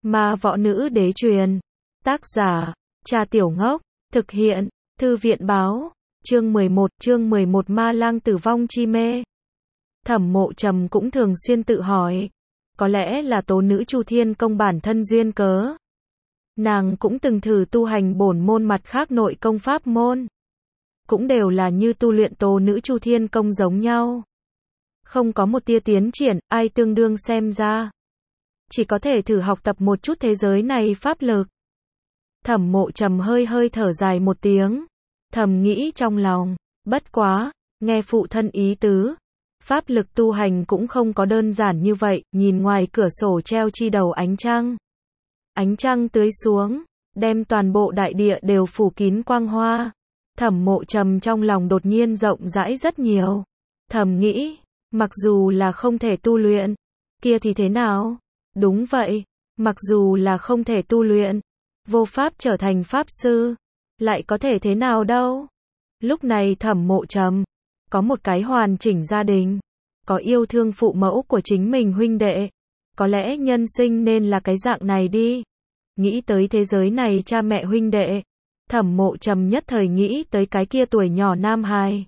Ma võ nữ đế truyền. Tác giả, Trà Tiểu Ngốc. Thực hiện, Thư viện báo. Chương 11 Ma lang tử vong chi mê. Thẩm Mộ Trầm cũng thường xuyên tự hỏi. Có lẽ là tố nữ Chu Thiên Công bản thân duyên cớ. Nàng cũng từng thử tu hành bổn môn mặt khác nội công pháp môn. Cũng đều là như tu luyện tố nữ Chu Thiên Công giống nhau. Không có một tia tiến triển, ai tương đương xem ra. Chỉ có thể thử học tập một chút thế giới này pháp lực. Thẩm Mộ Trầm hơi thở dài một tiếng. Thầm nghĩ trong lòng, bất quá, nghe phụ thân ý tứ. Pháp lực tu hành cũng không có đơn giản như vậy, nhìn ngoài cửa sổ treo chi đầu ánh trăng. Ánh trăng tưới xuống, đem toàn bộ đại địa đều phủ kín quang hoa. Thẩm Mộ Trầm trong lòng đột nhiên rộng rãi rất nhiều. Thầm nghĩ, mặc dù là không thể tu luyện, kia thì thế nào? Đúng vậy, mặc dù là không thể tu luyện, vô pháp trở thành pháp sư, lại có thể thế nào đâu? Lúc này Thẩm Mộ Trầm có một cái hoàn chỉnh gia đình, có yêu thương phụ mẫu của chính mình huynh đệ, có lẽ nhân sinh nên là cái dạng này đi. Nghĩ tới thế giới này cha mẹ huynh đệ, Thẩm Mộ Trầm nhất thời nghĩ tới cái kia tuổi nhỏ nam hài.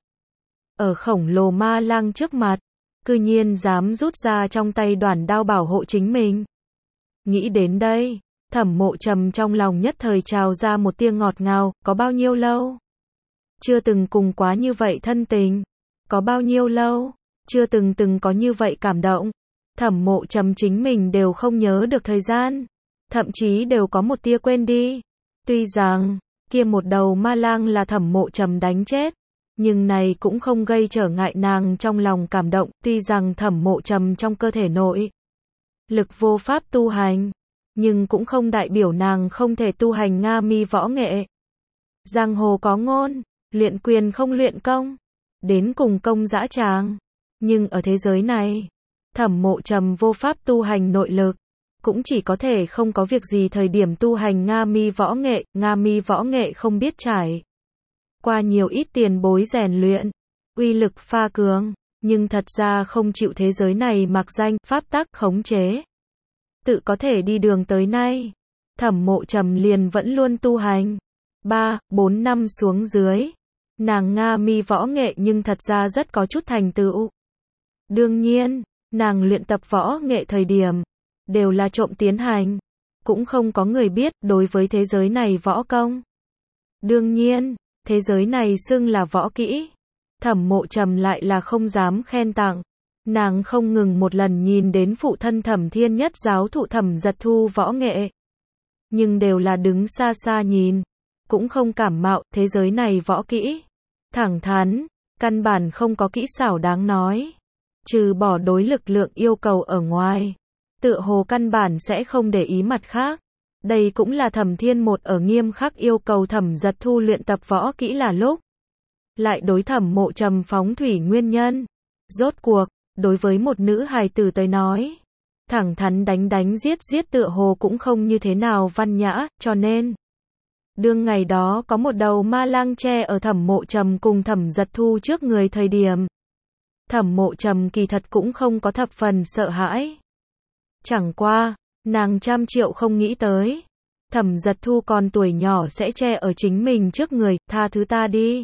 Ở khổng lồ ma lang trước mặt, cư nhiên dám rút ra trong tay đoản đao bảo hộ chính mình. Nghĩ đến đây, Thẩm Mộ Trầm trong lòng nhất thời trào ra một tia ngọt ngào, có bao nhiêu lâu? Chưa từng cùng quá như vậy thân tình. Có bao nhiêu lâu? Chưa từng có như vậy cảm động. Thẩm Mộ Trầm chính mình đều không nhớ được thời gian. Thậm chí đều có một tia quên đi. Tuy rằng, kia một đầu ma lang là Thẩm Mộ Trầm đánh chết. Nhưng này cũng không gây trở ngại nàng trong lòng cảm động. Tuy rằng Thẩm Mộ Trầm trong cơ thể nội lực vô pháp tu hành, nhưng cũng không đại biểu nàng không thể tu hành Nga mi võ nghệ. Giang hồ có ngôn, luyện quyền không luyện công, đến cùng công dã tràng. Nhưng ở thế giới này, Thẩm Mộ Trầm vô pháp tu hành nội lực, cũng chỉ có thể không có việc gì thời điểm tu hành Nga mi võ nghệ không biết trải qua nhiều ít tiền bối rèn luyện, uy lực pha cường, nhưng thật ra không chịu thế giới này mặc danh, pháp tắc khống chế. Tự có thể đi đường tới nay, Thẩm Mộ Trầm liền vẫn luôn tu hành. 3-4 năm xuống dưới, nàng Nga mi võ nghệ nhưng thật ra rất có chút thành tựu. Đương nhiên, nàng luyện tập võ nghệ thời điểm, đều là trộm tiến hành. Cũng không có người biết đối với thế giới này võ công. Đương nhiên, thế giới này xưng là võ kỹ. Thẩm Mộ Trầm lại là không dám khen tặng. Nàng không ngừng một lần nhìn đến phụ thân Thẩm Thiên Nhất giáo thụ Thẩm Giật Thu võ nghệ. Nhưng đều là đứng xa xa nhìn. Cũng không cảm mạo thế giới này võ kỹ. Thẳng thắn, căn bản không có kỹ xảo đáng nói. Trừ bỏ đối lực lượng yêu cầu ở ngoài. Tựa hồ căn bản sẽ không để ý mặt khác. Đây cũng là Thẩm Thiên một ở nghiêm khắc yêu cầu Thẩm Giật Thu luyện tập võ kỹ là lúc. Lại đối Thẩm Mộ Trầm phóng thủy nguyên nhân. Rốt cuộc, đối với một nữ hài tử tới nói, thẳng thắn đánh giết tựa hồ cũng không như thế nào văn nhã, cho nên đương ngày đó có một đầu ma lang tre ở Thẩm Mộ Trầm cùng Thẩm Giật Thu trước người thời điểm. Thẩm Mộ Trầm kỳ thật cũng không có thập phần sợ hãi. Chẳng qua, nàng trăm triệu không nghĩ tới. Thẩm Giật Thu còn tuổi nhỏ sẽ che ở chính mình trước người, tha thứ ta đi.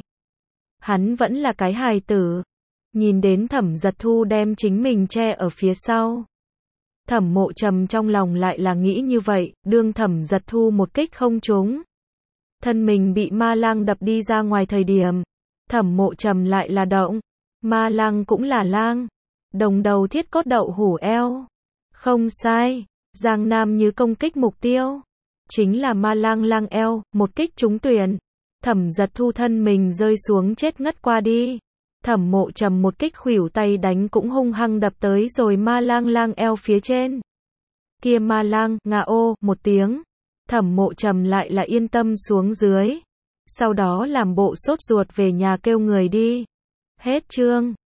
Hắn vẫn là cái hài tử. Nhìn đến Thẩm Giật Thu đem chính mình che ở phía sau. Thẩm Mộ Trầm trong lòng lại là nghĩ như vậy, đương Thẩm Giật Thu một kích không trúng. Thân mình bị ma lang đập đi ra ngoài thời điểm. Thẩm Mộ Trầm lại là động. Ma lang cũng là lang. Đồng đầu thiết cốt đậu hủ eo. Không sai, Giang Nam Như công kích mục tiêu. Chính là ma lang eo, một kích trúng tuyển. Thẩm Giật Thu thân mình rơi xuống chết ngất qua đi. Thẩm Mộ Trầm một kích khuỷu tay đánh cũng hung hăng đập tới rồi ma lang eo phía trên. Kia ma lang, ngà ô, một tiếng. Thẩm Mộ Trầm lại là yên tâm xuống dưới. Sau đó làm bộ sốt ruột về nhà kêu người đi. Hết chương.